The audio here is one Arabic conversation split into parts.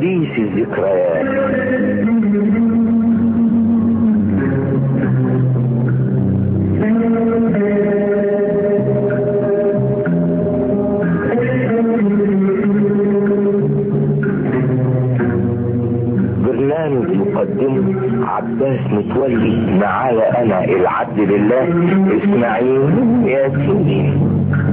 حديث الذكريات. برنامج مقدم عباس متولي، معايا انا العبد لله اسماعيل ياسين.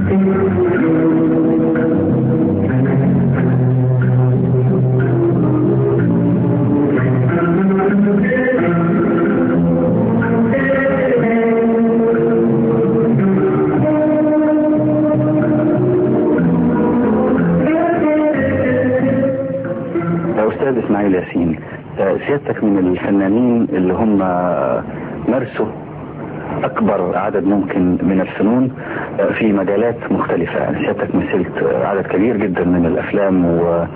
أستاذ إسماعيل ياسين، سيادتك من الفنانين اللي هم مارسوا أكبر عدد ممكن من الفنون في مجالات مختلفة. يعني سيادتك مثلت عدد كبير جدا من الأفلام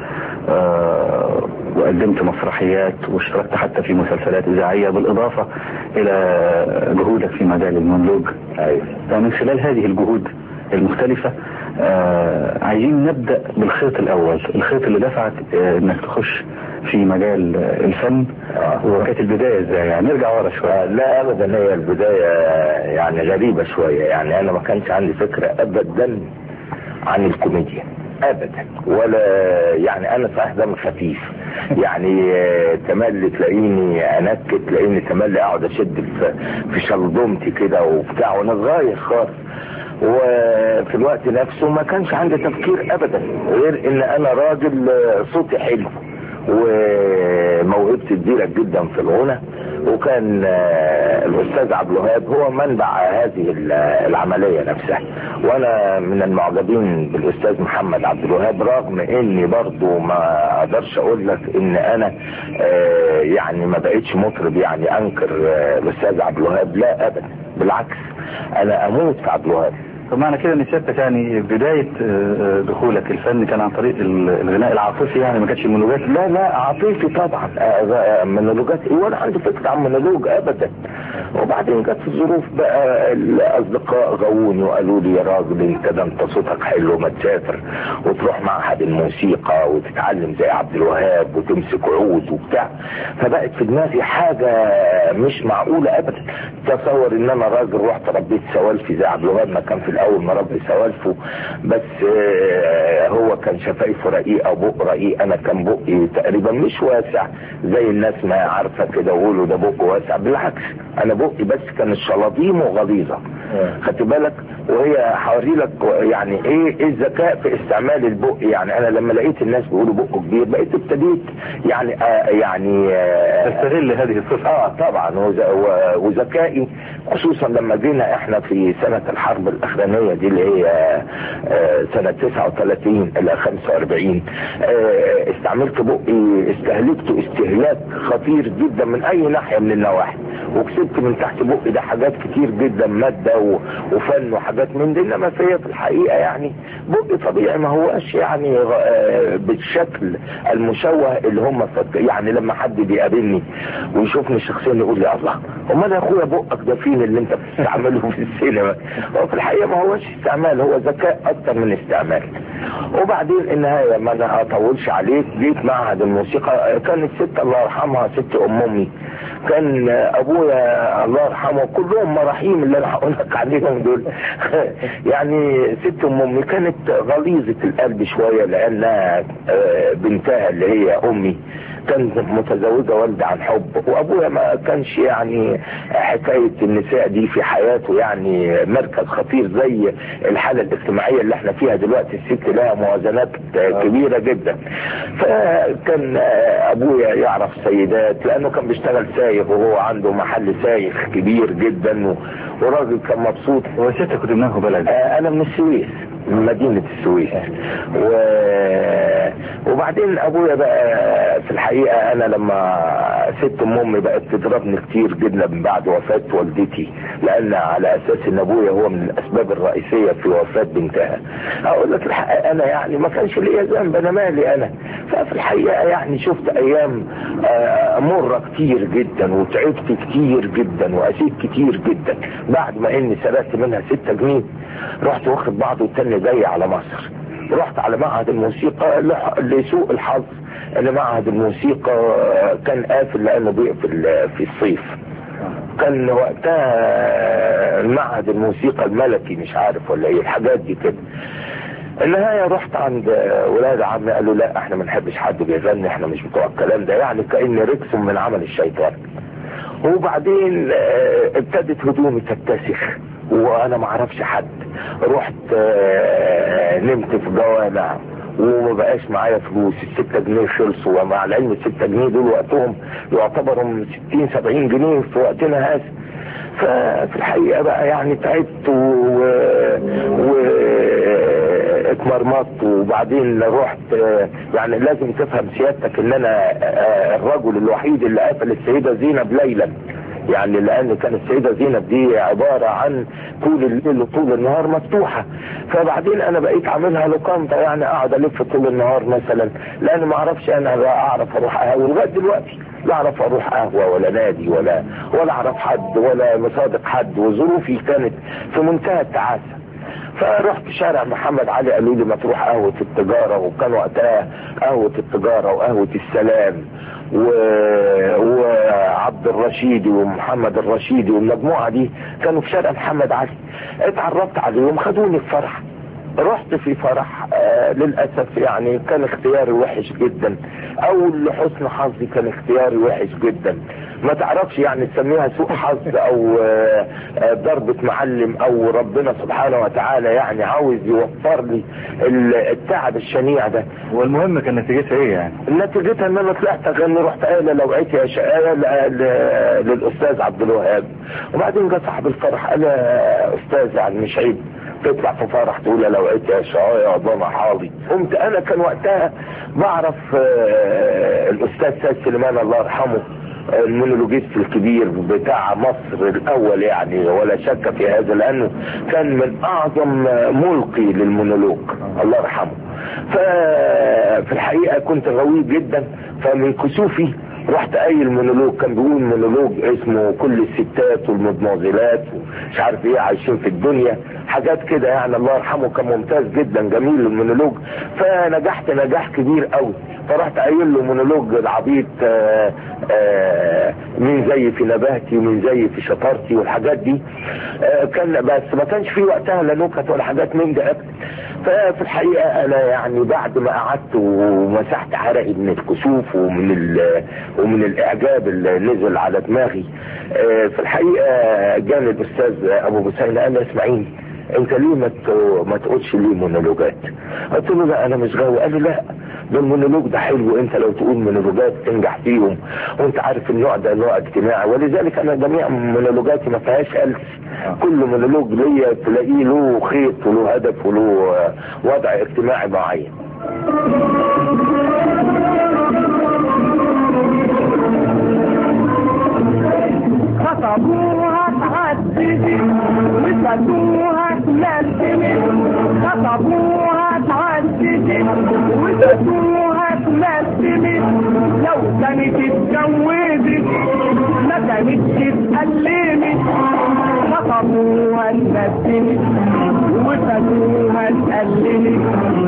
وقدمت مسرحيات واشتركت حتى في مسلسلات إذاعية، بالإضافة إلى جهودك في مجال المونولوج. من خلال هذه الجهود المختلفة عايزين نبدأ بالخيط الأول، الخيط اللي دفعك انك تخش في مجال الفن، وكانت البداية ازاي؟ يعني نرجع ورا شوية. لا ابدا، هي البداية يعني غريبة شوية. يعني انا ما كانش عندي فكرة ابدا عن الكوميديا ابدا، ولا يعني انا صحيح دم خفيف، يعني تملي تلاقيني انكت، تلاقيني تملي اقعد اشد في شلضمتي كده وبتاع وانا صغير خالص. وفي الوقت نفسه ما كانش عندي تفكير ابدا غير ان انا راجل صوتي حلو وموهبتي كبيرة جدا في الغنى. وكان الاستاذ عبد الوهاب هو منبع هذه العملية نفسها، وانا من المعجبين بالاستاذ محمد عبد الوهاب، رغم اني برضو ما اقدرش اقول لك ان انا يعني ما بقيتش مطرب يعني انكر الاستاذ عبد الوهاب، لا ابدا، بالعكس انا اموت في عبد الوهاب. طب معنى كده ان سيادتك يعني بداية دخولك الفن كان عن طريق الغناء العاطفي، يعني ما كانتش المونولوجات؟ لا عاطفي طبعا، مونولوجات ايه ولا عندي فكرة عن مونولوج ابدا. وبعدين جت الظروف بقى، الاصدقاء غووني وقالوا لي يا راجل انت صوتك حلو، ما تسافر وتروح معهد الموسيقى وتتعلم زي عبد الوهاب وتمسك عود وبتاع. فبقت في دماغي حاجة مش معقولة ابدا. تصور ان انا راجل رحت ربيت سوالفي زي عبد الوهاب، ما كان في الاول مربي سوالفه، بس هو كان شفايفه رقيقة وبق رقيق، انا كان بقي تقريبا مش واسع زي الناس ما عارفة كده ويقولوا ده بق واسع. بالعكس انا بقي بس كان الشلاطيم وغليظة، خدت بالك؟ وهي حوري لك يعني ايه الذكاء في استعمال البق. يعني انا لما لقيت الناس بيقولوا بقه كبير بقيت ابتديت يعني تستغل هذه الصفة. طبعا، وذكائي خصوصا لما جينا احنا في سنة الحرب الاخرانية دي اللي هي سنة 39 الى 45، استعملت بقي، استهلكته استهلاك خطير جدا من اي ناحية من النواحي، وكسبت من تحت بقي ده حاجات كتير جدا، مادة وفن وحاجات من دي. انما في الحقيقة يعني بقي طبيعي، ما هوش يعني بالشكل المشوه اللي هم يعني لما حد بيقابلني ويشوفني شخصيا يقول لي الله امال يا اخويا بقك ده فين اللي انت بتستعمله في السينما؟ هو في الحقيقة ما هوش استعمال، هو ذكاء اكتر من استعمال. وبعدين النهاية ما انا اطولش عليك، جيت معهد الموسيقى. كانت ست الله يرحمها، ست امي، كان ابويا الله يرحمه، كلهم مراحيم اللي انا هقول لك عليهم دول يعني ست امي كانت غليظة القلب شوية، لانها بنتها اللي هي امي كانت متزوجة والدة عن حب، وابويا ما كانش يعني حكاية النساء دي في حياته يعني مركز خطير زي الحالة الاجتماعية اللي احنا فيها دلوقتي. الست لها موازنات كبيرة جدا. فكان ابويا يعرف سيدات لانه كان بيشتغل سايق، وهو عنده محل سايخ كبير جدا، وراجل كان مبسوط. وسيادتك كنت منه بلد؟ انا من السويس، من مدينة السويس. وبعدين ابويا بقى في الحقيقة انا لما ست امي بقت تضربني كتير جدا من بعد وفاة والدتي، لان على اساس ان ابويا هو من الاسباب الرئيسية في وفاة بنتها. اقول لك الحقيقة انا يعني ما كانش ليا ذنب، انا مالي انا. ففي الحقيقة يعني شفت ايام مرة كتير جدا، وتعبت كتير جدا، واسيت كتير جدا. بعد ما اني سرقت منها 6 جنيه رحت واخد بعض والتاني جاي على مصر، رحت على معهد الموسيقى. لسوء الحظ ان معهد الموسيقى كان قافل لانه بيقفل في الصيف. كان وقتها معهد الموسيقى الملكي مش عارف ولا ايه الحاجات دي كده. النهاية رحت عند ولاد عمي قالوا لا احنا ما نحبش حد بيغني، احنا مش بتوع الكلام ده، يعني كأن ركسهم من عمل الشيطان. وبعدين ابتدت هدومي تتسخ وانا ما اعرفش حد. رحت نمت في جوامع وما بقاش معايا فلوس. ال6 جنيه خلصوا، ومع العلم ال6 جنيه دول وقتهم يعتبروا 60-70 جنيه في وقتنا هذا. ففي الحقيقة بقى يعني تعبت اتمرمطت. وبعدين رحت يعني لازم تفهم سيادتك ان انا الرجل الوحيد اللي قتل السيدة زينب ليلا، يعني لان كانت السيدة زينب دي عبارة عن طول الليل وطول النهار مفتوحة. فبعدين انا بقيت عاملها لقامة، يعني اقعد الف طول النهار مثلا، لان ما اعرفش انا اعرف اروح قهوة لغاية دلوقتي، لا اعرف اروح قهوة ولا نادي ولا اعرف حد ولا مصادق حد، وظروفي كانت في منتهى التعاسة. فرحت شارع محمد علي، قالوا لي ما تروح قهوة التجارة، وكان وقتها قهوة التجارة وقهوة السلام وعبد الرشيدي ومحمد الرشيدي والمجموعة دي كانوا في شارع محمد علي. اتعرفت عليهم، خدوني في فرح. رحت في فرح للأسف يعني كان اختياري وحش جدا، او لحسن حظي كان اختياري وحش جدا. ما تعرفش يعني تسميها سوء حظ او ضربة معلم، او ربنا سبحانه وتعالى يعني عاوز يوفر لي التعب الشنيع ده. والمهم كان نتيجتها ايه يعني؟ نتيجتها ان انا طلعت اغني، رحت قايله لوعيتي يا شقاية للاستاذ عبد الوهاب. وبعدين جه صاحب الفرح قال يا استاذ يعني مش عيب تطلع في فرح تقول يا لوعيتي يا شقاية عظام حاضي. قمت انا كان وقتها بعرف الاستاذ سيد سليمان الله يرحمه، المونولوجيست الكبير بتاع مصر الاول يعني، ولا شك في هذا، لانه كان من اعظم ملقي للمونولوج الله يرحمه. ففي الحقيقة كنت غوي جدا، فمن كسوفي رحت قايل مونولوج. كان بيقول مونولوج اسمه كل الستات والمدموزلات ومش عارف ايه عايشين في الدنيا، حاجات كده يعني. الله يرحمه كان ممتاز جدا، جميل المونولوج. فنجحت نجاح كبير قوي. فرحت قايل له مونولوج العبيط مين زي في نباهتي ومين زي في شطارتي والحاجات دي. كان بس ما كانش في وقتها لا نكت ولا حاجات من ده. ففي الحقيقة انا يعني بعد ما قعدت ومسحت عرقي من الكسوف ومن الاعجاب اللي نزل على دماغي، في الحقيقة جاني الاستاذ ابو بسينة قال لي اسمعيني انت ليه ما تقولش ليه مونولوجات؟ قلت له لا انا مش غاوي. قال لي لا ده المونولوج ده حلو، انت لو تقول مونولوجات تنجح فيهم، وانت عارف النوع ده نوع اجتماعي، ولذلك انا جميع مونولوجاتي ما فيهاش ألف. كل مونولوج ليا تلاقيه له خيط وله هدف وله وضع اجتماعي معين. خطبوها تعددي وسدوها تلتمي، خطبوها تعددي وسدوها تلتمي. لو كانت اتجوزت ما كانتش تقلمي، خطبوها تلتمي وسدوها تقلمي.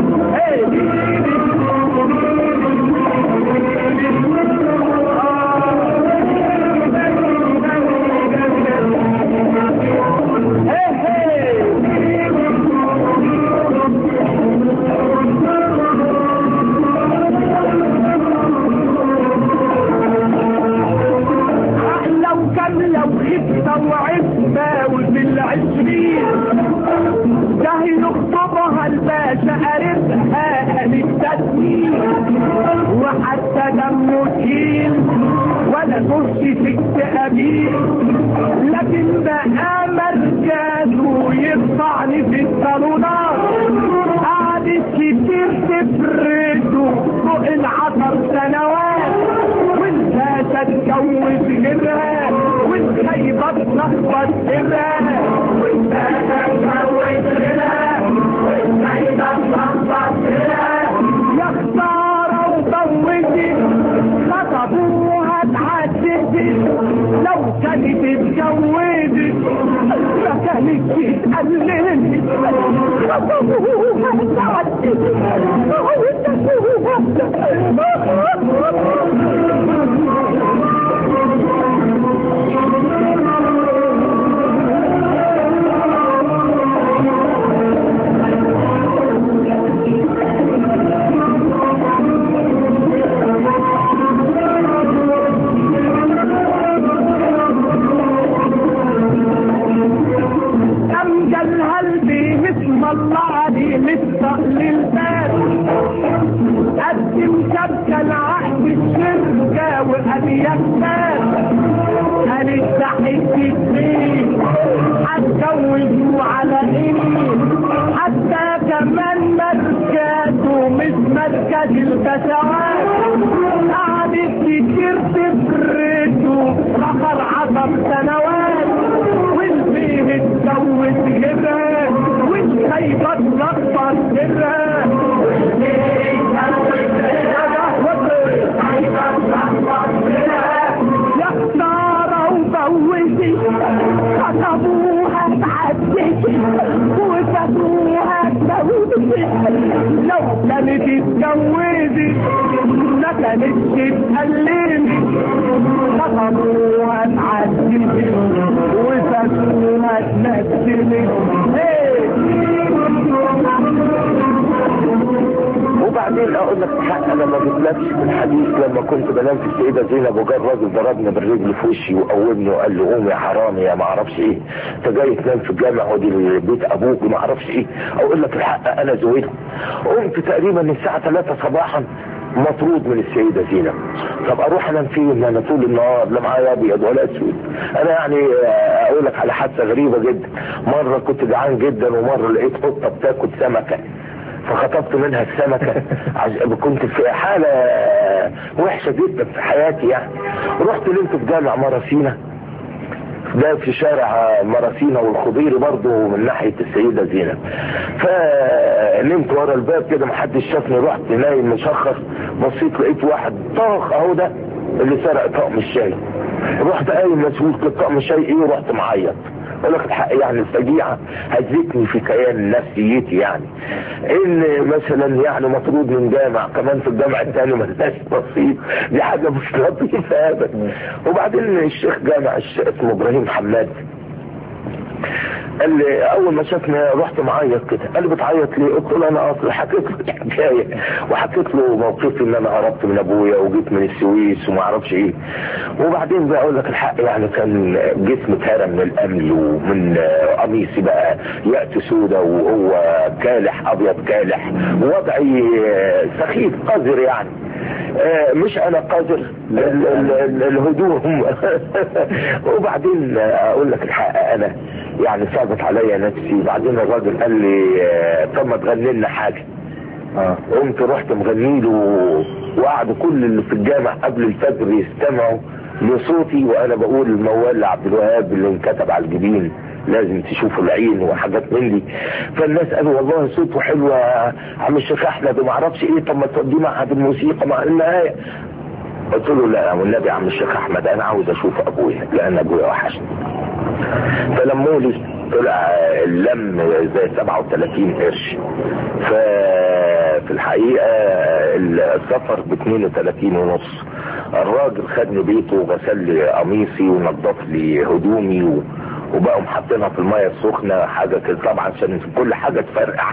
ده يخطبها الباشا قريبها بالتسمية، وحتى دمه تقيل ولا تهشي في التقابيل، لكن بقى مركزه يقطعني في الصالونات. قعدت كتير تفرده فوق ال10 سنوات، والباشا اتجوز غيرها والخيبة تلخبط غيرها، والباشا اتجوز غيرها والخيبة تلخبط غيرها. يا خسارة وضوجي خطبوها تعددي، لو كانت اتجوزت تتجوزي ما كانتش تقللني الله عليه للتقليل بات قدم شبكة العهد الشركة وقال يكتاب قال استحيت فيه هتجوزوا على ايه حتى كمان مركزه مش مركز البشوات قعدت كتير تفرده اخر 10 سنوات والفيه اتجوز غيرها خيبة لقطة سرها يختار وبوزي خطبوها تعدي وفتوها تبوزي لو كانت تتجوزي ما كانتش تقللني خطبوها تعدي وفتوها تنزلي وبعدين اقول لك حق انا ما جبلكش في الحديث لما كنت بنام في السيدة زينب وجاب راجل ضربني بالرجل في وشي وقومني وقال لي قوم يا حرامي يا ما اعرفش ايه انت جاي تنام في الجامع ودي بيت ابوك وما اعرفش ايه. اقول لك الحق انا زويته قمت تقريبا الساعة 3 صباحا مطرود من السيدة زينب. طب اروح انام فين انا طول النهار لا معايا ابيض ولا اسود. انا يعني اقول لك على حادثة غريبة جدا. مرة كنت جعان جدا ومرة لقيت قطة بتاكل سمكة فخطفت منها السمكة كنت في حالة وحشة جدا في حياتي يعني. رحت نمت في جامع مراسينا ده في شارع مراسينا والخضيري برضو من ناحية السيدة زينب. فنمت ورا الباب كده محدش شافني رحت نايم مشخص بصيت لقيت واحد طاخ اهو ده اللي سرق طقم الشاي. رحت قايم مسؤول طقم الشاي ايه ورحت معيط. اقول لك الحق يعني الفجيعة هزتني في كيان نفسيتي يعني ان مثلا يعني مطرود من جامع كمان في الجامع الثاني ملناش نصيب دي حاجة مش لطيفة ابدا. وبعدين الشيخ جامع اسمه ابراهيم حماد قال لي اول ما شافني رحت معيط كده قال لي بتعيط ليه؟ قلت له انا اصل حكيت له الحكايه وحكيت له موقفي ان انا هربت من ابويا وجيت من السويس وما اعرفش ايه. وبعدين بقى اقول لك الحق يعني كان جسمي اتهرى من الامل ومن قميصي بقى يأتي سودة وهو كالح ابيض كالح ووضعي سخيف قذر يعني مش انا قذر الهدوم. وبعدين اقول لك الحق انا يعني صعبت عليا نفسي. بعدين الراجل قال لي طب ما تغني لنا حاجه. قمت رحت مغني له وقعدوا كل اللي في الجامع قبل الفجر يستمعوا لصوتي وانا بقول الموال لعبد الوهاب اللي انكتب على الجبين لازم تشوفوا العين وحاجات من دي. فالناس قالوا والله صوته حلو عم الشيخ احمد وما اعرفش ايه طب ما توديه معهد الموسيقى مع النهايه. قلت له لا والنبي يا عم الشيخ احمد انا عاوز اشوف ابويا لان ابويا وحشني. فلموا لي طلع اللم زي 37 قرش. ففي الحقيقه السفر ب 32 ونص. الراجل خدني بيته وغسل لي قميصي ونظف لي هدومي وبقوا محطينها في المية السخنة حاجة كده طبعا عشان كل حاجة تفرقع.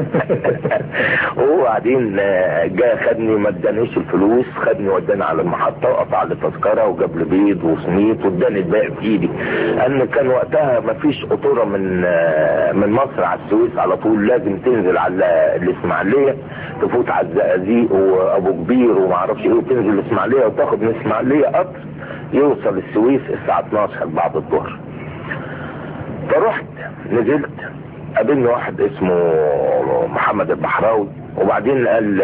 وبعدين جاء خدني ما ادانيش الفلوس خدني وداني على المحطة وقطع لي تذكرة وجاب لي بيض وسميط واداني الباقي في ايدي. ان كان وقتها ما فيش قطورة من مصر على السويس على طول لازم تنزل على الاسماعيلية تفوت على الزقازيق وابو كبير وما اعرفش ايه وتنزل الاسماعيلية وتاخد من الاسماعيلية قطر يوصل السويس الساعة 12 بعد الظهر. فرحت نزلت قابلني واحد اسمه محمد البحراوي وبعدين قال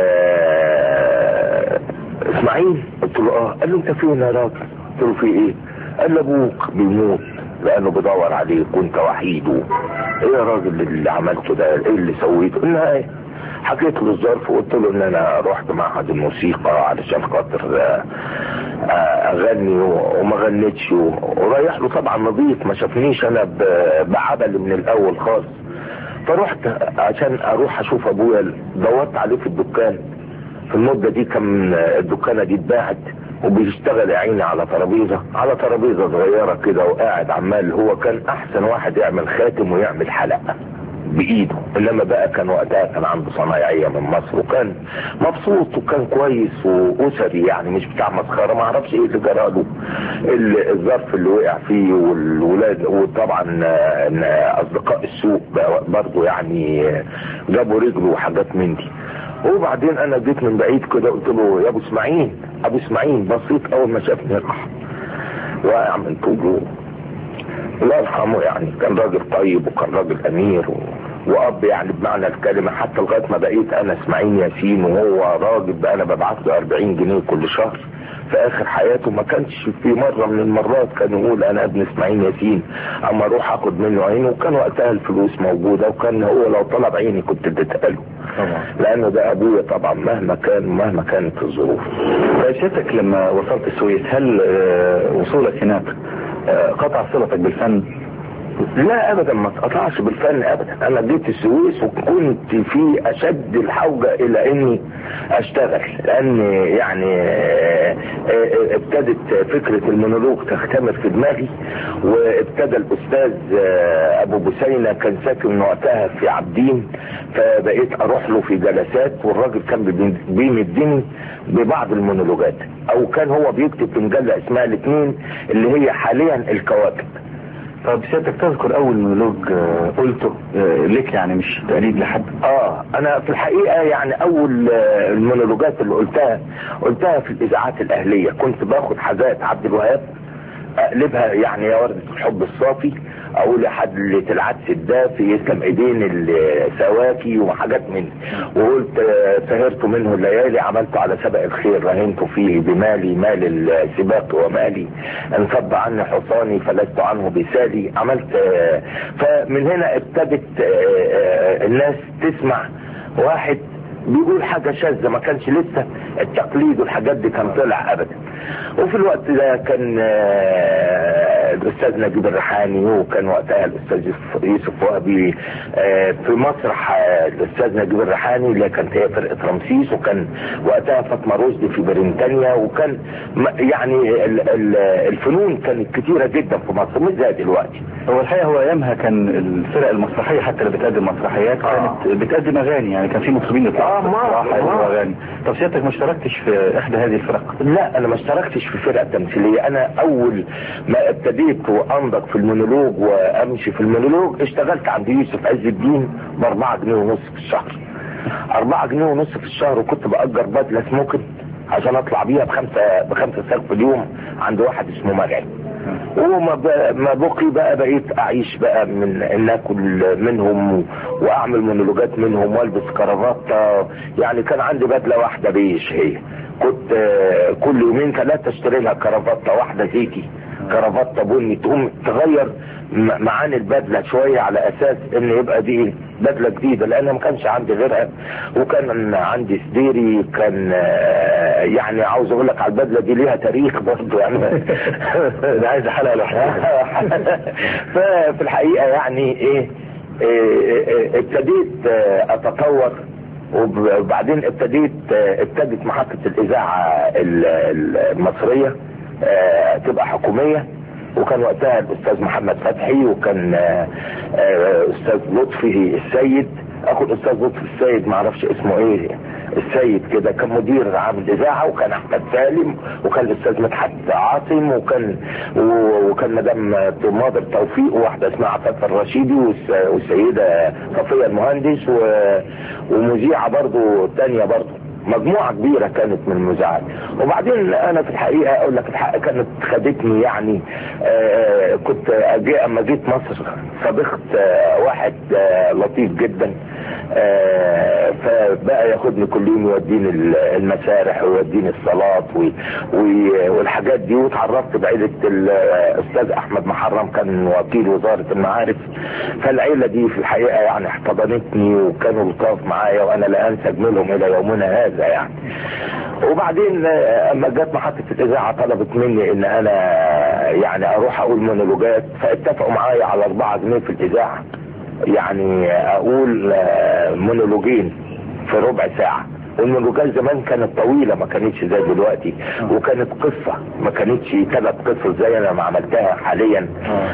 اسماعيل. قلت له قال له انت فين يا راجل؟ قلت له في ايه؟ قال لي ابوك بيموت لانه بدور عليك وانت وحيد. ايه يا راجل اللي عملته ده؟ ايه اللي سويته؟ النهايه حكيت له الظرف وقلت له ان انا رحت معهد الموسيقى علشان خاطر اغني وما غنيتش، ورايح له طبعا نظيف، ما شافنيش انا بعبل من الاول خالص. فرحت عشان اروح اشوف ابويا، دورت عليه في الدكان. في المدة دي كان الدكانة دي اتباعت، وبيشتغل يا عيني على ترابيزة صغيرة كده، وقاعد عمال. هو كان احسن واحد يعمل خاتم ويعمل حلقة بايده، انما بقى كان وقتها كان عنده صنايعية من مصر، وكان مبسوط وكان كويس واسري يعني، مش بتاع مسخرة. ما اعرفش ايه اللي جراله، الظرف اللي وقع فيه، والولاد، وطبعا اصدقاء السوق برضه يعني جابوا رجله وحاجات من دي. وبعدين انا جيت من بعيد كده قلت له يا ابو اسماعيل، بسيط اول ما شافني راح واقع من طوله. الله يرحمه يعني، كان راجل طيب وكان راجل امير واب يعني بمعنى الكلمه، حتى لغايه ما بقيت انا اسماعيل ياسين وهو راجل بقى انا ببعت له 40 جنيه كل شهر. في اخر حياته ما كانش في مره من المرات كان يقول انا ابن اسماعيل ياسين اما اروح اخد منه عينه، وكان وقتها الفلوس موجوده، وكان هو لو طلب عيني كنت اديتها له طبعا، لانه ده ابويا طبعا مهما كانت الظروف. فشتك لما وصلت السويس، هل وصولك هناك قطع صلتك بالفن؟ لا ابدا، ما اتقطعش بالفن ابدا. انا جيت السويس وكنت في اشد الحوجة الى اني اشتغل، لان يعني ابتدت فكرة المونولوج تختمر في دماغي، وابتدى الاستاذ ابو بسينة كان ساكن وقتها في عابدين، فبقيت اروح له في جلسات، والراجل كان بيمدني ببعض المونولوجات، او كان هو بيكتب في مجلة اسمها الاثنين اللي هي حاليا الكواكب. طب سيادتك تذكر اول مونولوج قلته لك يعني، مش تقليد لحد؟ انا في الحقيقة يعني اول المونولوجات اللي قلتها في الاذاعات الاهلية. كنت باخد حاجات عبد الوهاب اقلبها يعني يا وردة الحب الصافي، اقول يا حد اللي العدس الدافي يسلم ايدين السواكي وحاجات من، وقلت سهرت منه الليالي، عملت على سبق الخير رهنت فيه بمالي، مال السباق ومالي، انفض عني حصاني فلست عنه بسالي. عملت فمن هنا ابتدت الناس تسمع واحد بيقول حاجة شاذة، ما كانش لسه التقليد والحاجات دي كان طلع ابدا. وفي الوقت ده كان الاستاذ نجيب الريحاني، وكان وقتها الاستاذ يوسف وهبي في مسرح الاستاذ نجيب الريحاني اللي كانت هي فرقة رمسيس، وكان وقتها فاطمة رشدي في بريطانيا، وكان يعني الفنون كانت كتيرة جدا في مصر مش زي دلوقتي. هو الحقيقة هو ايامها كان الفرق المسرحية حتى اللي بتقدم مسرحيات كانت بتقدم اغاني، يعني كان في مطربين يطلعوا اغاني. طب سيادتك ما اشتركتش في احدى هذه الفرق؟ لا انا ما اشتركتش في فرقة تمثيلية. انا اول ما ابتديت وانضج في المونولوج وامشي في المونولوج اشتغلت عند يوسف عز الدين ب4 جنيه ونص في الشهر. 4 جنيه ونص في الشهر، وكنت بأجر بدلة سموكن عشان اطلع بيها بخمسة ساق في اليوم عند واحد اسمه مرعي. وما بقي بقى بقيت اعيش بقى من ان اكل منهم واعمل مونولوجات منهم والبس كرافات. يعني كان عندي بدلة واحدة بيش، هي كنت كل يومين 3 اشتري لها كرافته واحده زيتي، كرافته بني، تقوم تغير معاني البدله شويه على اساس ان يبقى دي بدله جديده، لان ما كانش عندي غيرها. وكان عندي سديري، كان يعني عاوز اقول لك على البدله دي ليها تاريخ برضه يعني ده عايز حلقه لوحدها. ففي الحقيقه يعني ايه ابتديت اتطور، وبعدين ابتدت محطة الإذاعة المصرية تبقى حكومية، وكان وقتها الأستاذ محمد فتحي، وكان أستاذ لطفي السيد، أخو الأستاذ لطفي السيد معرفش اسمه إيه، السيد كده، كان مدير عام الإذاعة، وكان أحمد سالم، وكان الأستاذ مدحت عاصم، وكان مدام ماضر توفيق، وواحدة اسمها عفاف الرشيدي، والسيدة صفية المهندس، ومذيعة برضو تانية برضو، مجموعة كبيرة كانت من المذيعات. وبعدين انا في الحقيقة اقول لك الحق كانت خدتني يعني كنت اما جيت مصر صديقت واحد لطيف جدا، فبقى ياخدني كل يوم يوديني المسارح ويوديني الصلاة والحاجات دي، وتعرفت بعيلة الاستاذ احمد محرم كان وكيل وزارة المعارف. فالعيلة دي في الحقيقة يعني احتضنتني وكانوا لطاف معايا، وانا لا انسى جميلهم الى يومنا هذا يعني. وبعدين اما جت محطة الاذاعة طلبت مني ان انا يعني اروح اقول مونولوجات، فاتفقوا معايا على 4 جنيه في الاذاعة، يعني اقول مونولوجين في ربع ساعة. والمونولوجات زمان كانت طويلة، ما كانتش زي دلوقتي، وكانت قصة، ما كانتش 3 قصص زي انا ما عملتها حاليا.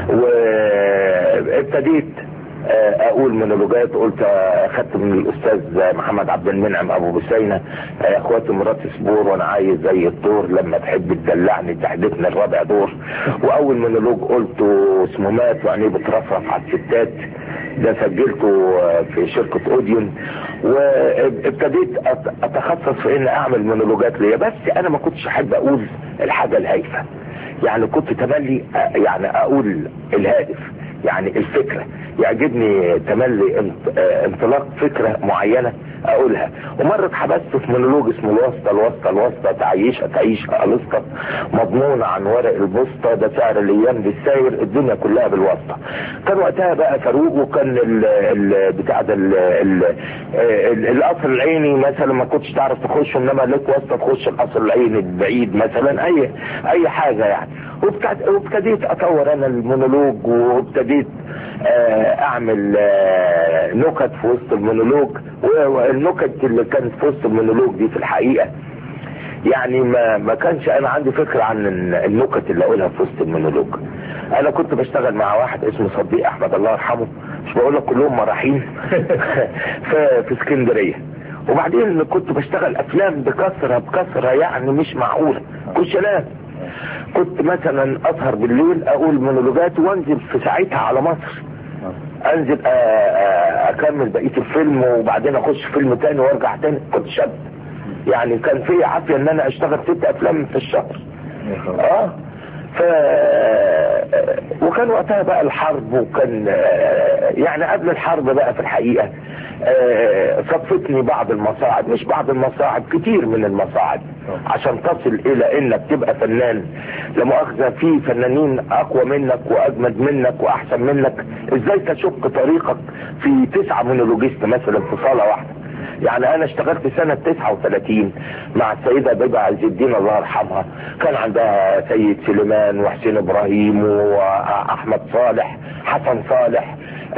وابتديت اقول مونولوجات. قلت اخدت من الاستاذ محمد عبد المنعم ابو بسينة اخواتي مراتي صبور وانا عايز زي الدور لما تحب تدلعني تحدثني الرابع دور. واول مونولوج قلته اسمه مات وعينيه بترفرف على الستات، ده سجلته في شركة اوديون. وابتديت اتخصص في ان اعمل مونولوجات ليا، بس انا ما كنتش احب اقول الحاجة الهايفة، يعني كنت تملي يعني اقول الهادف، يعني الفكرة يعجبني، تملي انطلاق فكرة معينة اقولها. ومرة اتحبست في مونولوج اسمه الواسطة تعيش الوسطى مضمونة عن ورق البسطة، ده سعر الايام بالساير الدنيا كلها بالواسطة. كان وقتها بقى فاروق، وكان بتاع ده القصر العيني مثلا ما كنتش تعرف تخش، انما لك واسطة تخش القصر العيني البعيد مثلا، اي حاجة يعني. وابتديت اطور انا المونولوج، وابتديت اعمل نكت في وسط المونولوج. والنكت اللي كانت في وسط المونولوج دي في الحقيقة يعني ما كانش انا عندي فكرة عن النكت اللي اقولها في وسط المونولوج. انا كنت بشتغل مع واحد اسمه صديق احمد الله يرحمه، مش بقول لك كلهم مراحين في اسكندرية. وبعدين كنت بشتغل افلام بكثرة يعني مش معقولة، كشلات. كنت مثلا اسهر بالليل اقول مونولوجات وانزل في ساعتها على مصر، انزل اكمل بقية الفيلم وبعدين اخش فيلم تاني وارجع تاني. كنت شاب يعني، كان في عافية ان انا اشتغل 6 افلام في الشهر. وكان وقتها بقى الحرب، وكان يعني قبل الحرب بقى في الحقيقة صدفتني بعض المصاعب، مش بعض المصاعب، كتير من المصاعب عشان تصل الى انك تبقى فنان. لمؤاخذة في فنانين اقوى منك واجمد منك واحسن منك، ازاي تشق طريقك في 9 مونولوجيست مثلا في صالة واحدة. يعني انا اشتغلت سنة 39 مع السيدة بيبة عز الدين الله يرحمها، كان عندها سيد سليمان وحسين ابراهيم واحمد صالح، حسن صالح،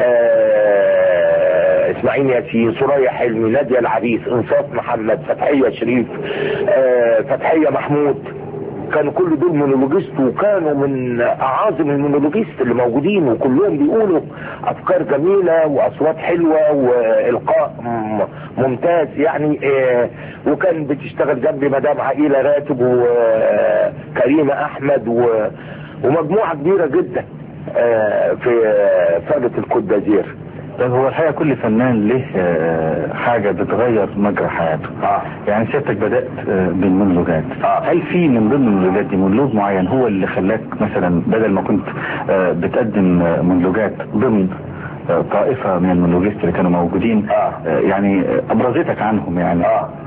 اسماعيل ياسين، سوريا حلمي، نادية العريس، انصاف محمد، فتحية شريف، فتحية محمود. كانوا كل دول مونولوجيست، وكانوا من اعاظم المونولوجيست اللي موجودين، وكلهم بيقولوا افكار جميلة واصوات حلوة والقاء ممتاز يعني. وكان بتشتغل جنبي مدام عقيلة راتب وكريمة احمد ومجموعة كبيرة جدا في فرقة الكوت دازير. طيب هو الحقيقة كل فنان له حاجة بتغير مجرى حياته. يعني سيادتك بدأت بالمونولوجات. هل في من ضمن المونولوجات دي مونولوج معين هو اللي خلاك مثلا بدل ما كنت بتقدم مونولوجات ضمن طائفة من المونولوجيست اللي كانوا موجودين يعني ابرزتك عنهم يعني؟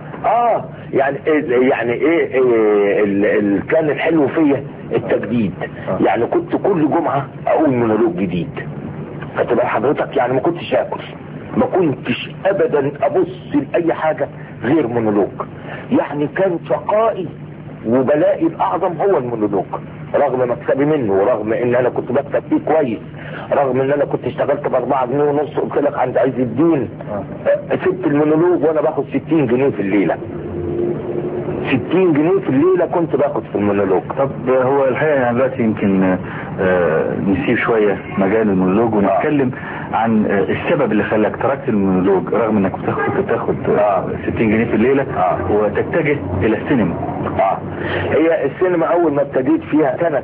يعني ايه كان الحلو فيا التجديد. يعني كنت كل جمعة اقول مونولوج جديد، فتبقى حضرتك يعني ما كنتش اكل، ما كنتش ابدا ابص لاي حاجة غير مونولوج. يعني كان شقائي وبلائي الاعظم هو المونولوج، رغم مكسبي منه، ورغم ان انا كنت بكسب فيه كويس، رغم ان انا كنت اشتغلت ب4 جنيه ونص قلت لك عند عز الدين. سبت المونولوج وانا باخد 60 جنيه في الليلة، 60 جنيه في الليلة كنت باخد في المونولوج. طب هو الحقيقة يعني دلوقتي يمكن نسيب شوية مجال المونولوج ونتكلم عن السبب اللي خلاك تركت المونولوج رغم انك كنت بتاخد 60 جنيه في الليلة وتتجه الى السينما. هي السينما اول ما ابتديت فيها سنة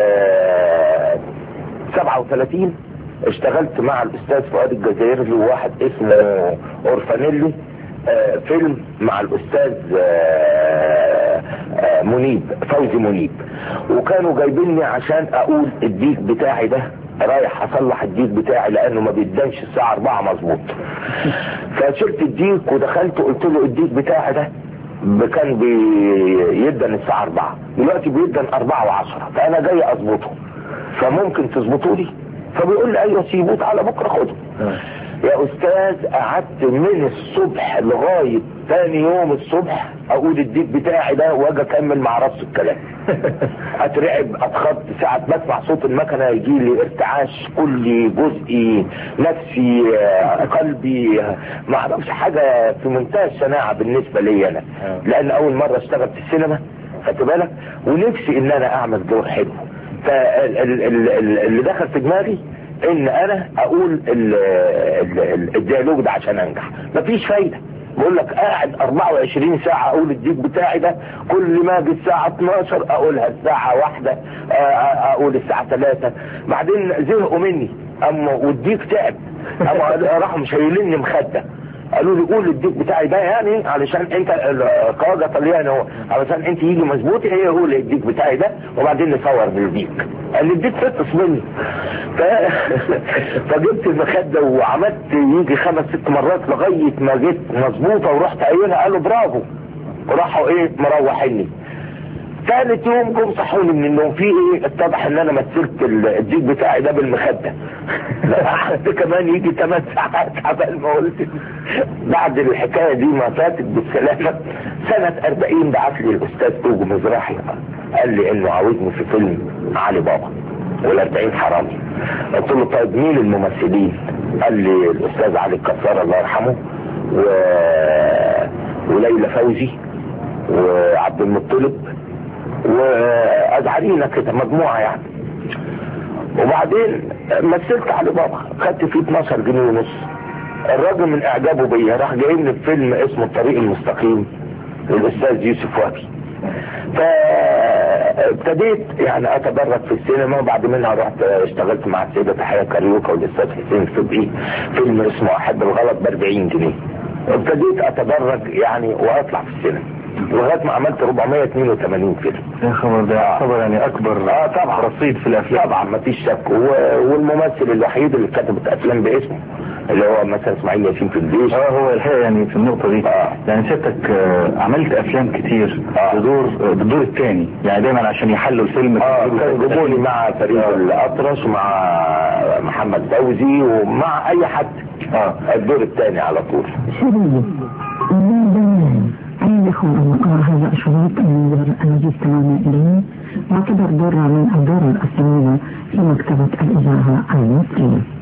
37 اشتغلت مع الاستاذ فؤاد الجزائري وواحد اسمه اورفانيلي فيلم مع الاستاذ منيب، فوزي منيب. وكانوا جايبيني عشان اقول الديك بتاعي ده رايح اصلح الديك بتاعي لانه ما بيدنش الساعة 4 مظبوط. فشلت الديك ودخلت قلت له الديك بتاعي ده كان بيدن الساعة 4، دلوقتي بيدن 4 و10، فانا جاي اظبطه، فممكن تظبطوا لي؟ فبيقول لي ايوه سيبوت على بكرة خده. يا استاذ قعدت من الصبح لغاية ثاني يوم الصبح اقول الديك بتاعي ده واجي اكمل مع رأس الكلام. اترعب، اتخض، ساعة بسمع صوت المكنة يجي لي ارتعاش كلي جزئي نفسي قلبي، ما اعرفش حاجة في منتهى الشناعة بالنسبة لي انا، لان اول مرة اشتغل في السينما خدت بالك، ونفسي ان انا اعمل دور حلو. فاللي دخل في دماغي ان انا اقول الديالوج ده عشان انجح. مفيش فايدة، بقول لك قاعد 24 ساعة اقول الديك بتاعي ده، كل ما اجي الساعة 12 اقولها الساعة 1 اقول الساعة 3، بعدين زهقوا مني والديك تعب، راحوا مشايليني مخدة، قالوا لي قول الديك بتاعي ده يعني علشان انت القاعدة طلياني هو علشان انت يجي مظبوط، هي قول الديك بتاعي ده وبعدين نصور بالديك. قال لي الديك فطس مني. فجبت المخدة وعملت يجي 5-6 مرات لغاية ما جيت مظبوطة ورحت قايلها، قالوا برافو، وراحوا مروحيني. ثالث يوم جم صحوني من النوم، في اتضح ان انا مثلت الديك بتاعي ده بالمخدة. قعدت كمان يجي 8 ساعات عبال ما قلت. بعد الحكاية دي ما فاتت بالسلامة، سنة 40 بعت لي الاستاذ توجو مزراحي، قال لي انه عاوزني في فيلم علي بابا وال40 حرامي. قلت له طيب مين الممثلين؟ قال لي الاستاذ علي الكسار الله يرحمه وليلى فوزي وعبد المطلب وازعرينا كده مجموعة يعني. وبعدين مثلت علي بابا، خدت فيه 12 جنيه ونص. الراجل من اعجابه بيا راح جايبني في فيلم اسمه الطريق المستقيم للاستاذ يوسف وهبي. فابتديت يعني اتدرج في السينما، وبعد منها رحت اشتغلت مع السيدة تحية كاريوكا والاستاذ حسين صدقي فيلم اسمه احب الغلط ب40 جنيه. ابتديت اتدرج يعني واطلع في السينما لغايه ما عملت 482 فيلم. يا خبر، ده خبر يعني اكبر طبعا رصيد في الافلام. طبعا ما فيش شك. والممثل الوحيد اللي كتبت افلام باسمه اللي هو مثلا اسماعيل ياسين في الجيش. هو الحقيقه يعني في النقطه دي يعني سيادتك عملت افلام كتير بالدور الثاني، يعني دايما عشان يحلوا الفيلم كان جابوني مع فريد الأطرش ومع محمد فوزي ومع اي حد الدور الثاني على طول. أي إخوة المقرأ هذا الشريط المنذر الذي استمعنا إليه يعتبر دور من الدور الأصلية في مكتبة الإذاعة المصرية.